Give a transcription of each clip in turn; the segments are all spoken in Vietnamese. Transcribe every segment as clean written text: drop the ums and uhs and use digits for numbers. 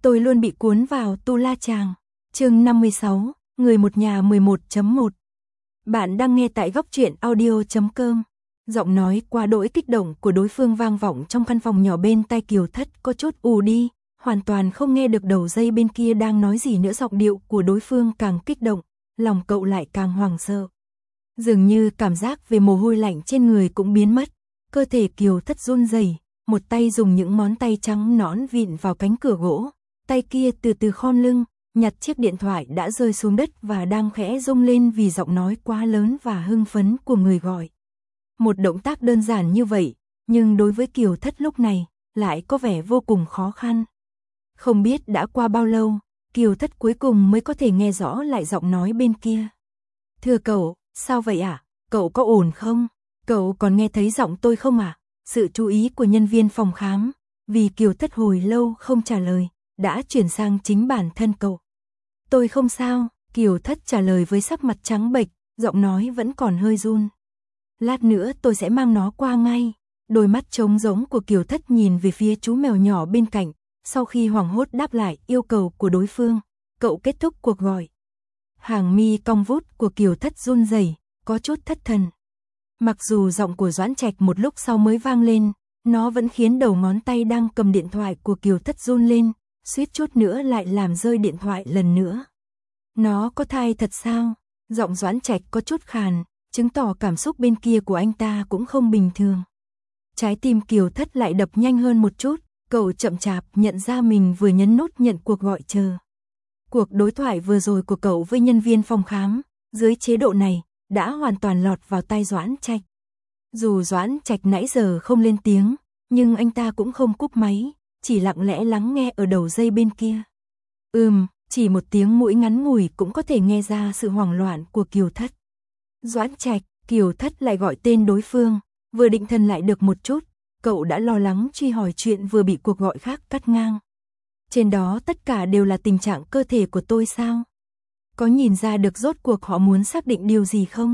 Tôi luôn bị cuốn vào Tu La Chàng. Chương 56, Người một nhà 11.1. Bạn đang nghe tại góc truyện audio.com. Giọng nói quá đỗi kích động của đối phương vang vọng trong căn phòng nhỏ bên tai Kiều Thất có chút ù đi, hoàn toàn không nghe được đầu dây bên kia đang nói gì nữa. Giọng điệu của đối phương càng kích động, lòng cậu lại càng hoảng sợ. Dường như cảm giác về mồ hôi lạnh trên người cũng biến mất, cơ thể Kiều Thất run rẩy, một tay dùng những ngón tay trắng nõn vịn vào cánh cửa gỗ, tay kia từ từ khom lưng, nhặt chiếc điện thoại đã rơi xuống đất và đang khẽ rung lên vì giọng nói quá lớn và hưng phấn của người gọi. Một động tác đơn giản như vậy, nhưng đối với Kiều Thất lúc này, lại có vẻ vô cùng khó khăn. Không biết đã qua bao lâu, Kiều Thất cuối cùng mới có thể nghe rõ lại giọng nói bên kia. Thưa cậu, sao vậy ạ? Cậu có ổn không? Cậu còn nghe thấy giọng tôi không ạ? Sự chú ý của nhân viên phòng khám, vì Kiều Thất hồi lâu không trả lời, đã chuyển sang chính bản thân cậu. Tôi không sao, Kiều Thất trả lời với sắc mặt trắng bệch, giọng nói vẫn còn hơi run. Lát nữa tôi sẽ mang nó qua ngay. Đôi mắt trống rỗng của Kiều Thất nhìn về phía chú mèo nhỏ bên cạnh, sau khi hoảng hốt đáp lại yêu cầu của đối phương, cậu kết thúc cuộc gọi. Hàng mi cong vút của Kiều Thất run rẩy, có chút thất thần. Mặc dù giọng của Doãn Trạch một lúc sau mới vang lên, nó vẫn khiến đầu ngón tay đang cầm điện thoại của Kiều Thất run lên, suýt chút nữa lại làm rơi điện thoại lần nữa. Nó có thai thật sao? Giọng Doãn Trạch có chút khàn, chứng tỏ cảm xúc bên kia của anh ta cũng không bình thường. Trái tim Kiều Thất lại đập nhanh hơn một chút, cậu chậm chạp nhận ra mình vừa nhấn nút nhận cuộc gọi chờ. Cuộc đối thoại vừa rồi của cậu với nhân viên phòng khám, dưới chế độ này, đã hoàn toàn lọt vào tai Doãn Trạch. Dù Doãn Trạch nãy giờ không lên tiếng, nhưng anh ta cũng không cúp máy, chỉ lặng lẽ lắng nghe ở đầu dây bên kia. Chỉ một tiếng mũi ngắn ngủi cũng có thể nghe ra sự hoảng loạn của Kiều Thất. Doãn Trạch, Kiều Thất lại gọi tên đối phương, vừa định thần lại được một chút, cậu đã lo lắng truy hỏi chuyện vừa bị cuộc gọi khác cắt ngang. Trên đó tất cả đều là tình trạng cơ thể của tôi sao? Có nhìn ra được rốt cuộc họ muốn xác định điều gì không?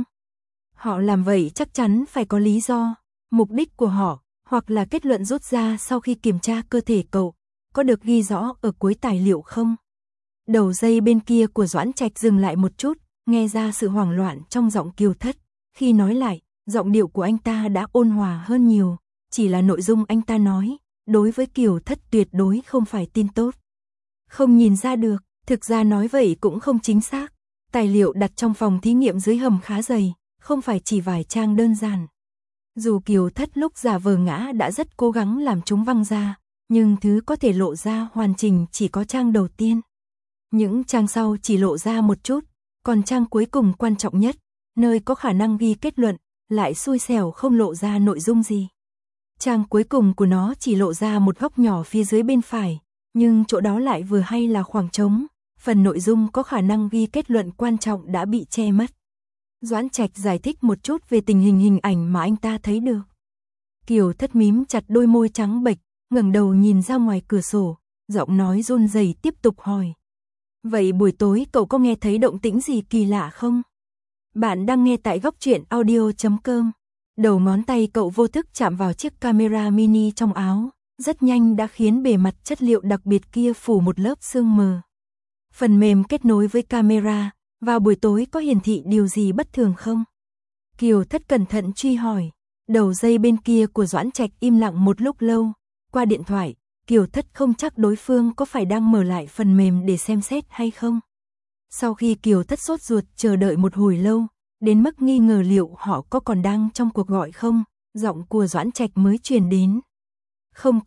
Họ làm vậy chắc chắn phải có lý do, mục đích của họ, hoặc là kết luận rút ra sau khi kiểm tra cơ thể cậu, có được ghi rõ ở cuối tài liệu không? Đầu dây bên kia của Doãn Trạch dừng lại một chút, nghe ra sự hoảng loạn trong giọng Kiều Thất. Khi nói lại, giọng điệu của anh ta đã ôn hòa hơn nhiều, chỉ là nội dung anh ta nói, đối với Kiều Thất tuyệt đối không phải tin tốt. Không nhìn ra được, thực ra nói vậy cũng không chính xác. Tài liệu đặt trong phòng thí nghiệm dưới hầm khá dày, không phải chỉ vài trang đơn giản. Dù Kiều Thất lúc giả vờ ngã đã rất cố gắng làm chúng văng ra, nhưng thứ có thể lộ ra hoàn chỉnh chỉ có trang đầu tiên. Những trang sau chỉ lộ ra một chút, còn trang cuối cùng quan trọng nhất, nơi có khả năng ghi kết luận, lại xui xẻo không lộ ra nội dung gì. Trang cuối cùng của nó chỉ lộ ra một góc nhỏ phía dưới bên phải, nhưng chỗ đó lại vừa hay là khoảng trống, phần nội dung có khả năng ghi kết luận quan trọng đã bị che mất. Doãn Trạch giải thích một chút về tình hình ảnh mà anh ta thấy được. Kiều Thất mím chặt đôi môi trắng bệch, ngẩng đầu nhìn ra ngoài cửa sổ, giọng nói run rẩy tiếp tục hỏi. Vậy buổi tối cậu có nghe thấy động tĩnh gì kỳ lạ không? Bạn đang nghe tại góc truyện audio.com. Đầu ngón tay cậu vô thức chạm vào chiếc camera mini trong áo, rất nhanh đã khiến bề mặt chất liệu đặc biệt kia phủ một lớp sương mờ. Phần mềm kết nối với camera, vào buổi tối có hiển thị điều gì bất thường không? Kiều Thất cẩn thận truy hỏi. Đầu dây bên kia của Doãn Trạch im lặng một lúc lâu. Qua điện thoại, Kiều Thất không chắc đối phương có phải đang mở lại phần mềm để xem xét hay không. Sau khi Kiều Thất sốt ruột chờ đợi một hồi lâu, đến mức nghi ngờ liệu họ có còn đang trong cuộc gọi không, giọng của Doãn Trạch mới truyền đến. Không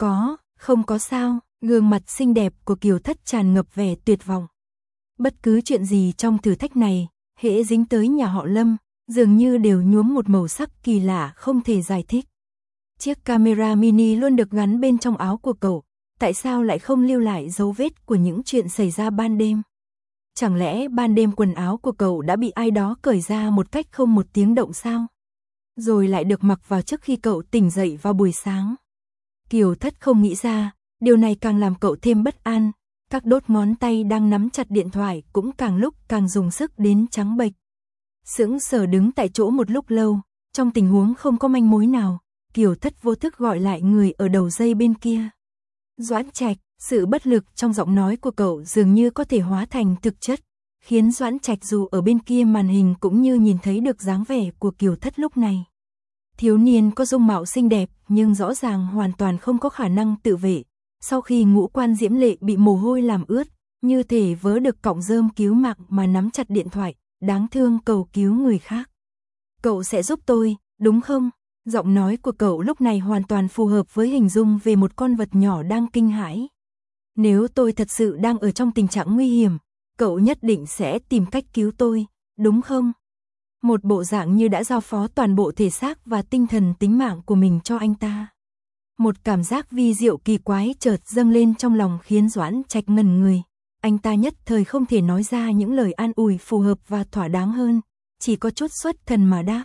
có sao, gương mặt xinh đẹp của Kiều Thất tràn ngập vẻ tuyệt vọng. Bất cứ chuyện gì trong thử thách này, hễ dính tới nhà họ Lâm, dường như đều nhuốm một màu sắc kỳ lạ không thể giải thích. Chiếc camera mini luôn được gắn bên trong áo của cậu, tại sao lại không lưu lại dấu vết của những chuyện xảy ra ban đêm? Chẳng lẽ ban đêm quần áo của cậu đã bị ai đó cởi ra một cách không một tiếng động sao? Rồi lại được mặc vào trước khi cậu tỉnh dậy vào buổi sáng. Kiều Thất không nghĩ ra, điều này càng làm cậu thêm bất an, các đốt ngón tay đang nắm chặt điện thoại cũng càng lúc càng dùng sức đến trắng bệch. Sững sờ đứng tại chỗ một lúc lâu, trong tình huống không có manh mối nào, Kiều Thất vô thức gọi lại người ở đầu dây bên kia. Doãn Trạch, Sự bất lực trong giọng nói của cậu dường như có thể hóa thành thực chất, khiến Doãn Trạch dù ở bên kia màn hình cũng như nhìn thấy được dáng vẻ của Kiều Thất lúc này. Thiếu niên có dung mạo xinh đẹp nhưng rõ ràng hoàn toàn không có khả năng tự vệ. Sau khi ngũ quan diễm lệ bị mồ hôi làm ướt, như thể vớ được cọng rơm cứu mạng mà nắm chặt điện thoại, đáng thương cầu cứu người khác. Cậu sẽ giúp tôi, đúng không? Giọng nói của cậu lúc này hoàn toàn phù hợp với hình dung về một con vật nhỏ đang kinh hãi. Nếu tôi thật sự đang ở trong tình trạng nguy hiểm, cậu nhất định sẽ tìm cách cứu tôi, đúng không? Một bộ dạng như đã giao phó toàn bộ thể xác và tinh thần tính mạng của mình cho anh ta. Một cảm giác vi diệu kỳ quái chợt dâng lên trong lòng khiến Doãn Trạch ngẩn người. Anh ta nhất thời không thể nói ra những lời an ủi phù hợp và thỏa đáng hơn, chỉ có chút xuất thần mà đáp.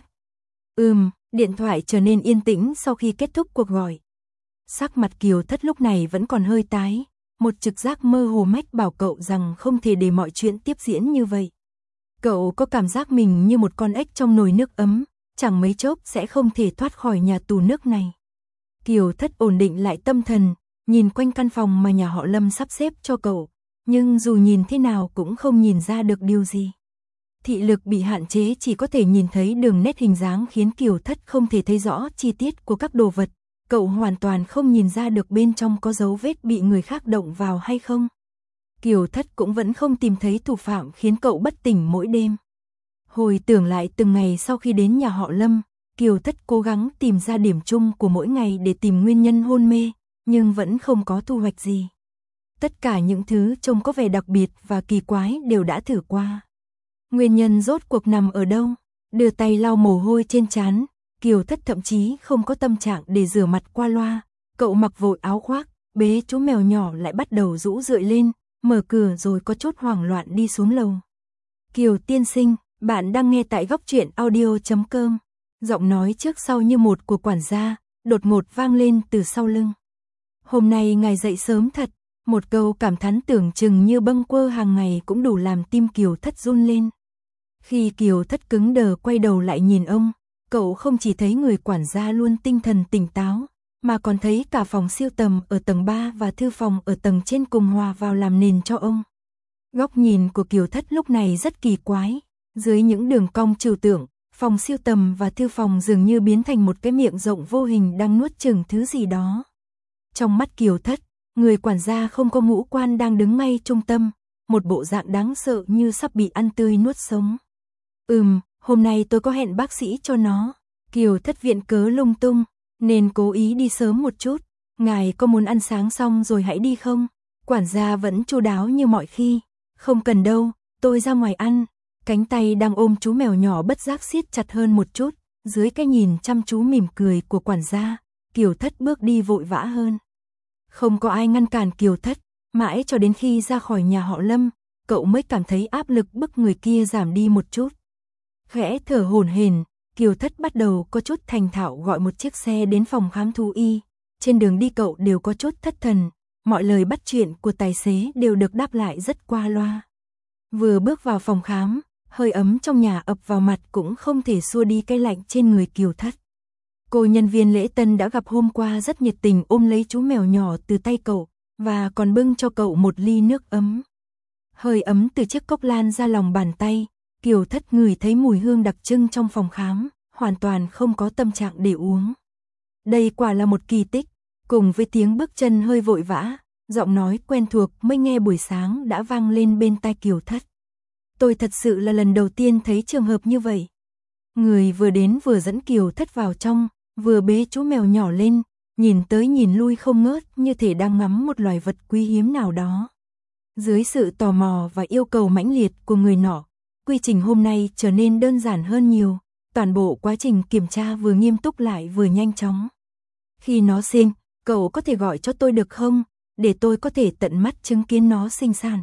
Điện thoại trở nên yên tĩnh sau khi kết thúc cuộc gọi. Sắc mặt Kiều Thất lúc này vẫn còn hơi tái, một trực giác mơ hồ mách bảo cậu rằng không thể để mọi chuyện tiếp diễn như vậy. Cậu có cảm giác mình như một con ếch trong nồi nước ấm, chẳng mấy chốc sẽ không thể thoát khỏi nhà tù nước này. Kiều Thất ổn định lại tâm thần, nhìn quanh căn phòng mà nhà họ Lâm sắp xếp cho cậu, nhưng dù nhìn thế nào cũng không nhìn ra được điều gì. Thị lực bị hạn chế chỉ có thể nhìn thấy đường nét hình dáng khiến Kiều Thất không thể thấy rõ chi tiết của các đồ vật. Cậu hoàn toàn không nhìn ra được bên trong có dấu vết bị người khác động vào hay không. Kiều Thất cũng vẫn không tìm thấy thủ phạm khiến cậu bất tỉnh mỗi đêm. Hồi tưởng lại từng ngày sau khi đến nhà họ Lâm, Kiều Thất cố gắng tìm ra điểm chung của mỗi ngày để tìm nguyên nhân hôn mê, nhưng vẫn không có thu hoạch gì. Tất cả những thứ trông có vẻ đặc biệt và kỳ quái đều đã thử qua. Nguyên nhân rốt cuộc nằm ở đâu? Đưa tay lau mồ hôi trên trán, Kiều Thất thậm chí không có tâm trạng để rửa mặt qua loa. Cậu mặc vội áo khoác, bế chú mèo nhỏ lại bắt đầu rũ rượi lên, mở cửa rồi có chút hoảng loạn đi xuống lầu. Kiều tiên sinh, bạn đang nghe tại góc truyện audio.com. Giọng nói trước sau như một của quản gia, đột ngột vang lên từ sau lưng. Hôm nay ngài dậy sớm thật, một câu cảm thán tưởng chừng như bâng quơ hàng ngày cũng đủ làm tim Kiều Thất run lên. Khi Kiều Thất cứng đờ quay đầu lại nhìn ông, cậu không chỉ thấy người quản gia luôn tinh thần tỉnh táo, mà còn thấy cả phòng siêu tầm ở tầng 3 và thư phòng ở tầng trên cùng hòa vào làm nền cho ông. Góc nhìn của Kiều Thất lúc này rất kỳ quái, dưới những đường cong trừu tượng, phòng siêu tầm và thư phòng dường như biến thành một cái miệng rộng vô hình đang nuốt chửng thứ gì đó. Trong mắt Kiều Thất, người quản gia không có ngũ quan đang đứng ngay trung tâm, một bộ dạng đáng sợ như sắp bị ăn tươi nuốt sống. Hôm nay tôi có hẹn bác sĩ cho nó. Kiều Thất viện cớ lung tung, nên cố ý đi sớm một chút. Ngài có muốn ăn sáng xong rồi hãy đi không? Quản gia vẫn chu đáo như mọi khi. Không cần đâu, tôi ra ngoài ăn. Cánh tay đang ôm chú mèo nhỏ bất giác siết chặt hơn một chút. Dưới cái nhìn chăm chú mỉm cười của quản gia, Kiều Thất bước đi vội vã hơn. Không có ai ngăn cản Kiều Thất, mãi cho đến khi ra khỏi nhà họ Lâm, cậu mới cảm thấy áp lực bức người kia giảm đi một chút. Khẽ thở hổn hển, Kiều Thất bắt đầu có chút thành thạo gọi một chiếc xe đến phòng khám thú y. Trên đường đi cậu đều có chút thất thần, mọi lời bắt chuyện của tài xế đều được đáp lại rất qua loa. Vừa bước vào phòng khám, hơi ấm trong nhà ập vào mặt cũng không thể xua đi cái lạnh trên người Kiều Thất. Cô nhân viên lễ tân đã gặp hôm qua rất nhiệt tình ôm lấy chú mèo nhỏ từ tay cậu, và còn bưng cho cậu một ly nước ấm. Hơi ấm từ chiếc cốc lan ra lòng bàn tay, Kiều Thất ngửi thấy mùi hương đặc trưng trong phòng khám, hoàn toàn không có tâm trạng để uống. Đây quả là một kỳ tích, cùng với tiếng bước chân hơi vội vã, giọng nói quen thuộc mới nghe buổi sáng đã vang lên bên tai Kiều Thất. Tôi thật sự là lần đầu tiên thấy trường hợp như vậy. Người vừa đến vừa dẫn Kiều Thất vào trong, vừa bế chú mèo nhỏ lên, nhìn tới nhìn lui không ngớt như thể đang ngắm một loài vật quý hiếm nào đó. Dưới sự tò mò và yêu cầu mãnh liệt của người nọ, quy trình hôm nay trở nên đơn giản hơn nhiều, toàn bộ quá trình kiểm tra vừa nghiêm túc lại vừa nhanh chóng. Khi nó sinh, cậu có thể gọi cho tôi được không, để tôi có thể tận mắt chứng kiến nó sinh sản.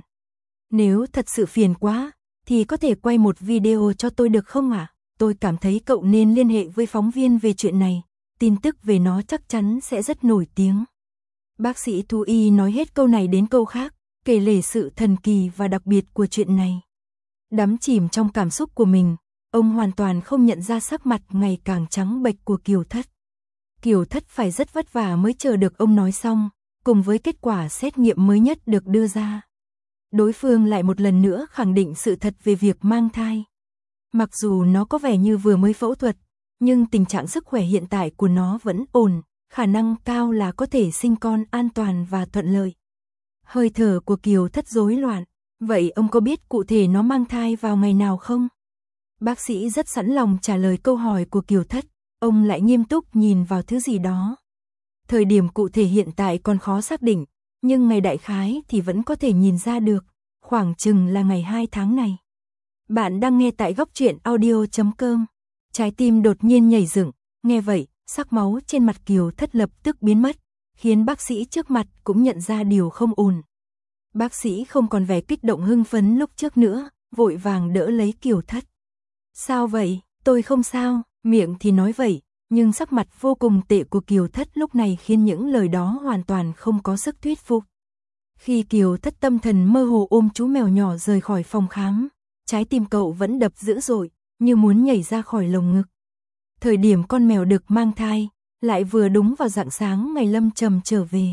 Nếu thật sự phiền quá, thì có thể quay một video cho tôi được không ạ? Tôi cảm thấy cậu nên liên hệ với phóng viên về chuyện này, tin tức về nó chắc chắn sẽ rất nổi tiếng. Bác sĩ thú y nói hết câu này đến câu khác, kể lể sự thần kỳ và đặc biệt của chuyện này. Đắm chìm trong cảm xúc của mình, ông hoàn toàn không nhận ra sắc mặt ngày càng trắng bệch của Kiều Thất. Kiều Thất phải rất vất vả mới chờ được ông nói xong, cùng với kết quả xét nghiệm mới nhất được đưa ra. Đối phương lại một lần nữa khẳng định sự thật về việc mang thai. Mặc dù nó có vẻ như vừa mới phẫu thuật, nhưng tình trạng sức khỏe hiện tại của nó vẫn ổn, khả năng cao là có thể sinh con an toàn và thuận lợi. Hơi thở của Kiều Thất rối loạn, vậy ông có biết cụ thể nó mang thai vào ngày nào không? Bác sĩ rất sẵn lòng trả lời câu hỏi của Kiều Thất, ông lại nghiêm túc nhìn vào thứ gì đó. Thời điểm cụ thể hiện tại còn khó xác định, nhưng ngày đại khái thì vẫn có thể nhìn ra được, khoảng chừng là ngày 2 tháng này. Bạn đang nghe tại góc truyện audio.com. Trái tim đột nhiên nhảy dựng, nghe vậy, sắc máu trên mặt Kiều Thất lập tức biến mất, khiến bác sĩ trước mặt cũng nhận ra điều không ổn. Bác sĩ không còn vẻ kích động hưng phấn lúc trước nữa, vội vàng đỡ lấy Kiều Thất. Sao vậy, tôi không sao, miệng thì nói vậy, nhưng sắc mặt vô cùng tệ của Kiều Thất lúc này khiến những lời đó hoàn toàn không có sức thuyết phục. Khi Kiều Thất tâm thần mơ hồ ôm chú mèo nhỏ rời khỏi phòng khám, trái tim cậu vẫn đập dữ dội, như muốn nhảy ra khỏi lồng ngực. Thời điểm con mèo được mang thai, lại vừa đúng vào rạng sáng ngày Lâm Trầm trở về.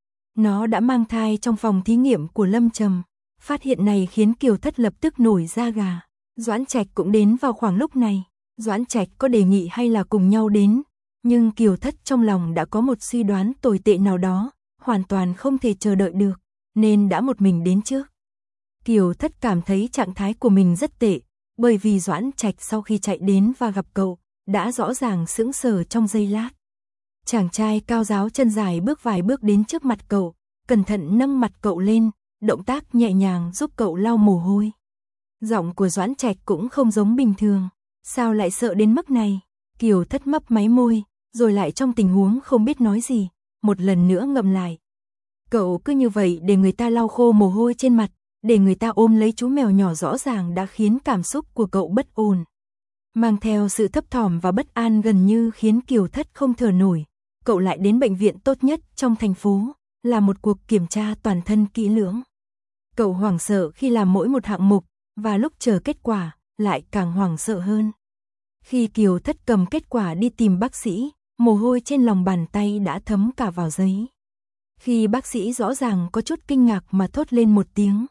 Nó đã mang thai trong phòng thí nghiệm của Lâm Trầm. Phát hiện này khiến Kiều Thất lập tức nổi da gà. Doãn Trạch cũng đến vào khoảng lúc này. Doãn Trạch có đề nghị hay là cùng nhau đến, nhưng Kiều Thất trong lòng đã có một suy đoán tồi tệ nào đó, hoàn toàn không thể chờ đợi được, nên đã một mình đến trước. Kiều Thất cảm thấy trạng thái của mình rất tệ, bởi vì Doãn Trạch sau khi chạy đến và gặp cậu, đã rõ ràng sững sờ trong giây lát. Chàng trai cao ráo chân dài bước vài bước đến trước mặt cậu, cẩn thận nâng mặt cậu lên, động tác nhẹ nhàng giúp cậu lau mồ hôi. Giọng của Doãn Trạch cũng không giống bình thường, sao lại sợ đến mức này? Kiều Thất mấp máy môi, rồi lại trong tình huống không biết nói gì, một lần nữa ngậm lại. Cậu cứ như vậy để người ta lau khô mồ hôi trên mặt, để người ta ôm lấy chú mèo nhỏ rõ ràng đã khiến cảm xúc của cậu bất ổn. Mang theo sự thấp thỏm và bất an gần như khiến Kiều Thất không thở nổi. Cậu lại đến bệnh viện tốt nhất trong thành phố, là một cuộc kiểm tra toàn thân kỹ lưỡng. Cậu hoảng sợ khi làm mỗi một hạng mục, và lúc chờ kết quả, lại càng hoảng sợ hơn. Khi Kiều Thất cầm kết quả đi tìm bác sĩ, mồ hôi trên lòng bàn tay đã thấm cả vào giấy. Khi bác sĩ rõ ràng có chút kinh ngạc mà thốt lên một tiếng.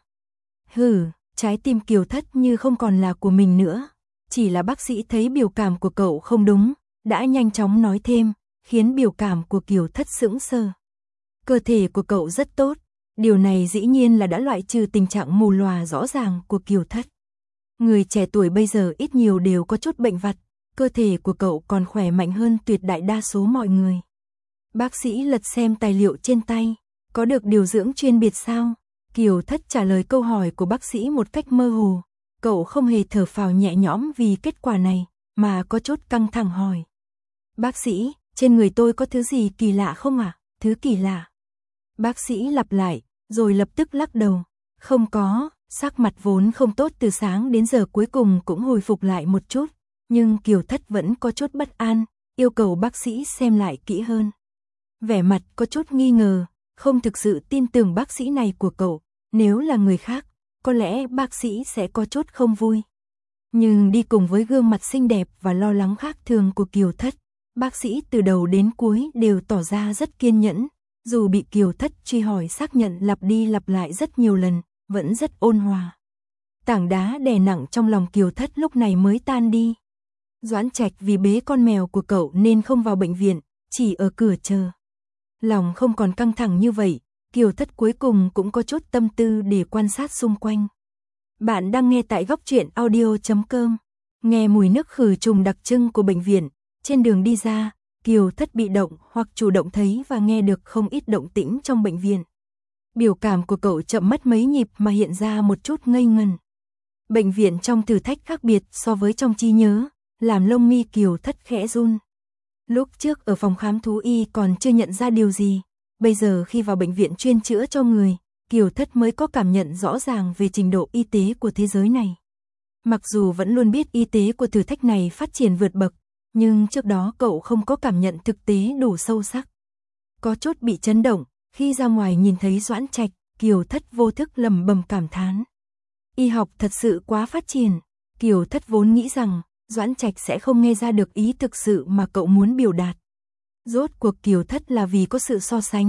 Hừ, trái tim Kiều Thất như không còn là của mình nữa. Chỉ là bác sĩ thấy biểu cảm của cậu không đúng, đã nhanh chóng nói thêm, khiến biểu cảm của Kiều Thất sững sờ. Cơ thể của cậu rất tốt, điều này dĩ nhiên là đã loại trừ tình trạng mù lòa rõ ràng của Kiều Thất. Người trẻ tuổi bây giờ ít nhiều đều có chút bệnh vặt, cơ thể của cậu còn khỏe mạnh hơn tuyệt đại đa số mọi người. Bác sĩ lật xem tài liệu trên tay, có được điều dưỡng chuyên biệt sao? Kiều Thất trả lời câu hỏi của bác sĩ một cách mơ hồ. Cậu không hề thở phào nhẹ nhõm vì kết quả này, mà có chút căng thẳng hỏi. Bác sĩ, trên người tôi có thứ gì kỳ lạ không ạ? Thứ kỳ lạ. Bác sĩ lặp lại, rồi lập tức lắc đầu. Không có, sắc mặt vốn không tốt từ sáng đến giờ cuối cùng cũng hồi phục lại một chút. Nhưng Kiều Thất vẫn có chút bất an, yêu cầu bác sĩ xem lại kỹ hơn. Vẻ mặt có chút nghi ngờ, không thực sự tin tưởng bác sĩ này của cậu. Nếu là người khác, có lẽ bác sĩ sẽ có chút không vui. Nhưng đi cùng với gương mặt xinh đẹp và lo lắng khác thường của Kiều Thất, bác sĩ từ đầu đến cuối đều tỏ ra rất kiên nhẫn, dù bị Kiều Thất truy hỏi xác nhận lặp đi lặp lại rất nhiều lần, vẫn rất ôn hòa. Tảng đá đè nặng trong lòng Kiều Thất lúc này mới tan đi. Doãn Trạch vì bế con mèo của cậu nên không vào bệnh viện, chỉ ở cửa chờ. Lòng không còn căng thẳng như vậy, Kiều Thất cuối cùng cũng có chút tâm tư để quan sát xung quanh. Bạn đang nghe tại góc truyện audio.com. Nghe mùi nước khử trùng đặc trưng của bệnh viện, trên đường đi ra, Kiều Thất bị động hoặc chủ động thấy và nghe được không ít động tĩnh trong bệnh viện. Biểu cảm của cậu chậm mất mấy nhịp mà hiện ra một chút ngây ngần. Bệnh viện trong thử thách khác biệt so với trong trí nhớ, làm lông mi Kiều Thất khẽ run. Lúc trước ở phòng khám thú y còn chưa nhận ra điều gì, bây giờ khi vào bệnh viện chuyên chữa cho người, Kiều Thất mới có cảm nhận rõ ràng về trình độ y tế của thế giới này. Mặc dù vẫn luôn biết y tế của thử thách này phát triển vượt bậc, nhưng trước đó cậu không có cảm nhận thực tế đủ sâu sắc. Có chút bị chấn động, khi ra ngoài nhìn thấy Doãn Trạch, Kiều Thất vô thức lẩm bẩm cảm thán. Y học thật sự quá phát triển, Kiều Thất vốn nghĩ rằng Doãn Trạch sẽ không nghe ra được ý thực sự mà cậu muốn biểu đạt. Rốt cuộc Kiều Thất là vì có sự so sánh,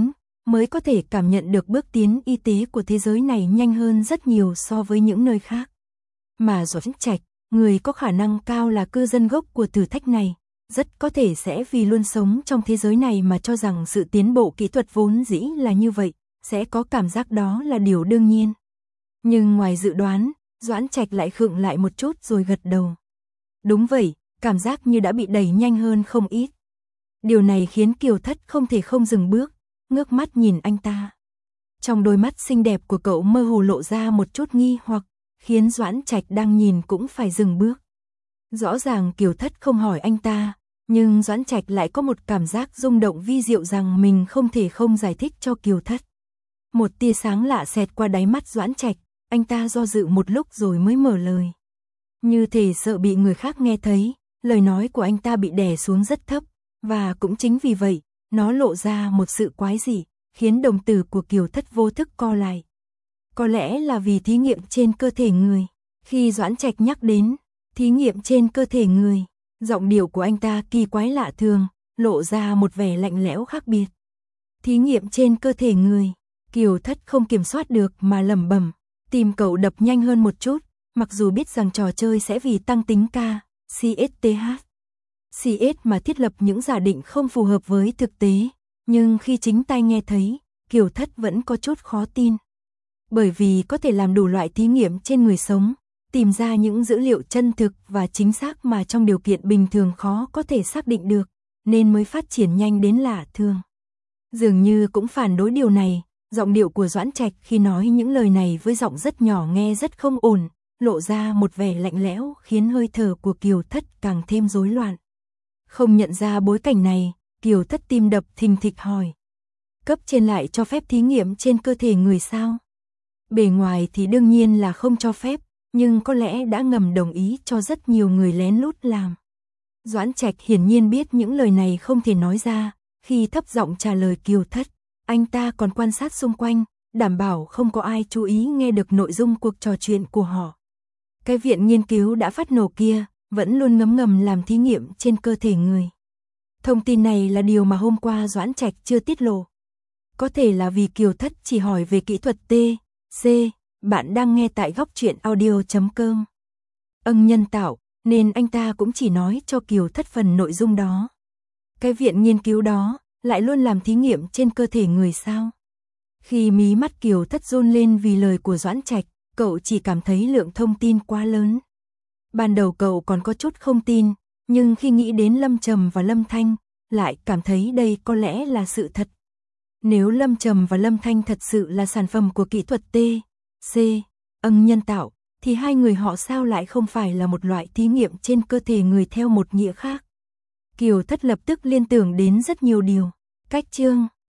mới có thể cảm nhận được bước tiến y tế của thế giới này nhanh hơn rất nhiều so với những nơi khác. Mà Doãn Trạch, người có khả năng cao là cư dân gốc của thử thách này, rất có thể sẽ vì luôn sống trong thế giới này mà cho rằng sự tiến bộ kỹ thuật vốn dĩ là như vậy, sẽ có cảm giác đó là điều đương nhiên. Nhưng ngoài dự đoán, Doãn Trạch lại khựng lại một chút rồi gật đầu. Đúng vậy, cảm giác như đã bị đẩy nhanh hơn không ít. Điều này khiến Kiều Thất không thể không dừng bước, ngước mắt nhìn anh ta. Trong đôi mắt xinh đẹp của cậu mơ hồ lộ ra một chút nghi hoặc, khiến Doãn Trạch đang nhìn cũng phải dừng bước. Rõ ràng Kiều Thất không hỏi anh ta, nhưng Doãn Trạch lại có một cảm giác rung động vi diệu rằng mình không thể không giải thích cho Kiều Thất. Một tia sáng lạ xẹt qua đáy mắt Doãn Trạch, anh ta do dự một lúc rồi mới mở lời. Như thể sợ bị người khác nghe thấy, lời nói của anh ta bị đè xuống rất thấp, và cũng chính vì vậy, nó lộ ra một sự quái dị, khiến đồng tử của Kiều Thất vô thức co lại. Có lẽ là vì thí nghiệm trên cơ thể người. Khi Doãn Trạch nhắc đến thí nghiệm trên cơ thể người, giọng điệu của anh ta kỳ quái lạ thường, lộ ra một vẻ lạnh lẽo khác biệt. Thí nghiệm trên cơ thể người, Kiều Thất không kiểm soát được mà lẩm bẩm, tim cậu đập nhanh hơn một chút, mặc dù biết rằng trò chơi sẽ vì tăng tính CS mà thiết lập những giả định không phù hợp với thực tế, nhưng khi chính tai nghe thấy, Kiều Thất vẫn có chút khó tin. Bởi vì có thể làm đủ loại thí nghiệm trên người sống, tìm ra những dữ liệu chân thực và chính xác mà trong điều kiện bình thường khó có thể xác định được, nên mới phát triển nhanh đến lạ thường. Dường như cũng phản đối điều này, giọng điệu của Doãn Trạch khi nói những lời này với giọng rất nhỏ nghe rất không ổn, lộ ra một vẻ lạnh lẽo khiến hơi thở của Kiều Thất càng thêm rối loạn. Không nhận ra bối cảnh này, Kiều Thất tim đập thình thịch hỏi. Cấp trên lại cho phép thí nghiệm trên cơ thể người sao? Bề ngoài thì đương nhiên là không cho phép, nhưng có lẽ đã ngầm đồng ý cho rất nhiều người lén lút làm. Doãn Trạch hiển nhiên biết những lời này không thể nói ra, khi thấp giọng trả lời Kiều Thất, anh ta còn quan sát xung quanh, đảm bảo không có ai chú ý nghe được nội dung cuộc trò chuyện của họ. Cái viện nghiên cứu đã phát nổ kia, vẫn luôn ngấm ngầm làm thí nghiệm trên cơ thể người. Thông tin này là điều mà hôm qua Doãn Trạch chưa tiết lộ. Có thể là vì Kiều Thất chỉ hỏi về kỹ thuật TC, bạn đang nghe tại góc truyện audio.com. Nhân tạo, nên anh ta cũng chỉ nói cho Kiều Thất phần nội dung đó. Cái viện nghiên cứu đó, lại luôn làm thí nghiệm trên cơ thể người sao? Khi mí mắt Kiều Thất run lên vì lời của Doãn Trạch, cậu chỉ cảm thấy lượng thông tin quá lớn. Ban đầu cậu còn có chút không tin, nhưng khi nghĩ đến Lâm Trầm và Lâm Thanh, lại cảm thấy đây có lẽ là sự thật. Nếu Lâm Trầm và Lâm Thanh thật sự là sản phẩm của kỹ thuật TC, nhân tạo, thì hai người họ sao lại không phải là một loại thí nghiệm trên cơ thể người theo một nghĩa khác? Kiều Thất lập tức liên tưởng đến rất nhiều điều. Cách chương